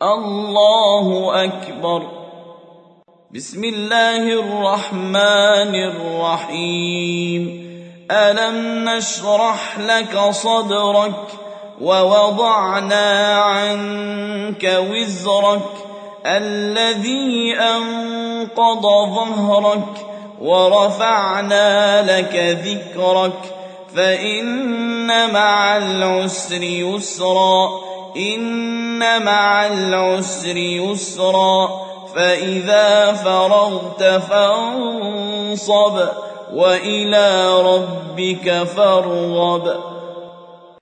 الله أكبر. بسم الله الرحمن الرحيم. ألم نشرح لك صدرك ووضعنا عنك وزرك الذي أنقض ظهرك ورفعنا لك ذكرك فإن مع العسر يسرا إن مع العسر يسرا فإذا فرغت فانصب وإلى ربك فارغب.